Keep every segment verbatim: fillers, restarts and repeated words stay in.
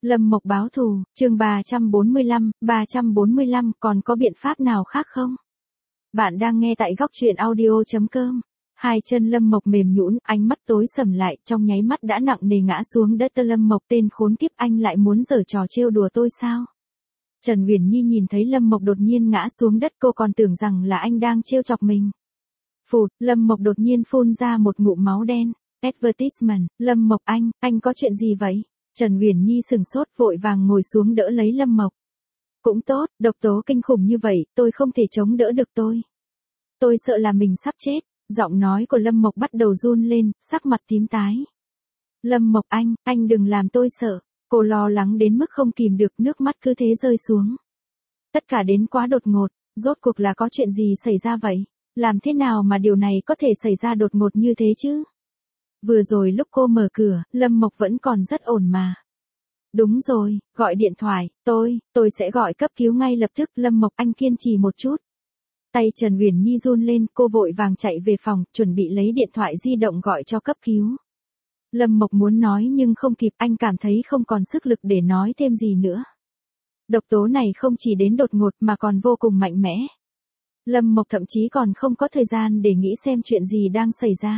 Lâm Mộc báo thù, chương ba trăm bốn mươi lăm, ba trăm bốn mươi lăm, còn có biện pháp nào khác không? Bạn đang nghe tại góc truyện audio chấm com. Hai chân Lâm Mộc mềm nhũn, ánh mắt tối sầm lại, trong nháy mắt đã nặng nề ngã xuống đất. Lâm Mộc, tên khốn kiếp, anh lại muốn giở trò trêu đùa tôi sao? Trần Huyền Nhi nhìn thấy Lâm Mộc đột nhiên ngã xuống đất, cô còn tưởng rằng là anh đang trêu chọc mình. Phụt, Lâm Mộc đột nhiên phun ra một ngụm máu đen. Advertisement, Lâm Mộc anh, anh có chuyện gì vậy? Trần Huyền Nhi sừng sốt, vội vàng ngồi xuống đỡ lấy Lâm Mộc. Cũng tốt, độc tố kinh khủng như vậy, tôi không thể chống đỡ được tôi. Tôi sợ là mình sắp chết. Giọng nói của Lâm Mộc bắt đầu run lên, sắc mặt tím tái. Lâm Mộc anh, anh đừng làm tôi sợ. Cô lo lắng đến mức không kìm được, nước mắt cứ thế rơi xuống. Tất cả đến quá đột ngột, rốt cuộc là có chuyện gì xảy ra vậy? Làm thế nào mà điều này có thể xảy ra đột ngột như thế chứ? Vừa rồi lúc cô mở cửa, Lâm Mộc vẫn còn rất ổn mà. Đúng rồi, gọi điện thoại, tôi, tôi sẽ gọi cấp cứu ngay lập tức. Lâm Mộc anh kiên trì một chút. Tay Trần Huyền Nhi run lên, cô vội vàng chạy về phòng, chuẩn bị lấy điện thoại di động gọi cho cấp cứu. Lâm Mộc muốn nói nhưng không kịp, anh cảm thấy không còn sức lực để nói thêm gì nữa. Độc tố này không chỉ đến đột ngột mà còn vô cùng mạnh mẽ. Lâm Mộc thậm chí còn không có thời gian để nghĩ xem chuyện gì đang xảy ra.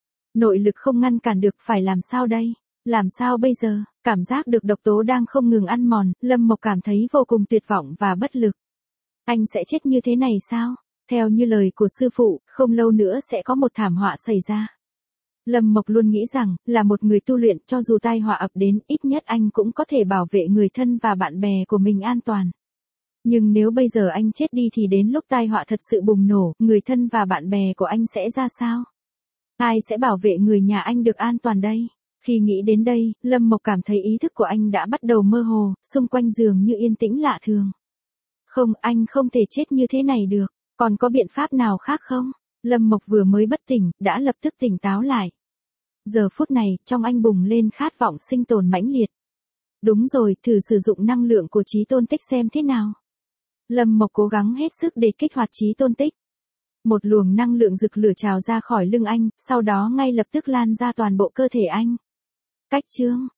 Nội lực không ngăn cản được, phải làm sao đây? Làm sao bây giờ? Cảm giác được độc tố đang không ngừng ăn mòn, Lâm Mộc cảm thấy vô cùng tuyệt vọng và bất lực. Anh sẽ chết như thế này sao? Theo như lời của sư phụ, không lâu nữa sẽ có một thảm họa xảy ra. Lâm Mộc luôn nghĩ rằng, là một người tu luyện, cho dù tai họa ập đến, ít nhất anh cũng có thể bảo vệ người thân và bạn bè của mình an toàn. Nhưng nếu bây giờ anh chết đi thì đến lúc tai họa thật sự bùng nổ, người thân và bạn bè của anh sẽ ra sao? Ai sẽ bảo vệ người nhà anh được an toàn đây? Khi nghĩ đến đây, Lâm Mộc cảm thấy ý thức của anh đã bắt đầu mơ hồ, xung quanh giường như yên tĩnh lạ thường. Không, anh không thể chết như thế này được. Còn có biện pháp nào khác không? Lâm Mộc vừa mới bất tỉnh, đã lập tức tỉnh táo lại. Giờ phút này, trong anh bùng lên khát vọng sinh tồn mãnh liệt. Đúng rồi, thử sử dụng năng lượng của Chí Tôn Tích xem thế nào. Lâm Mộc cố gắng hết sức để kích hoạt Chí Tôn Tích. Một luồng năng lượng rực lửa trào ra khỏi lưng anh, sau đó ngay lập tức lan ra toàn bộ cơ thể anh. Cách chương,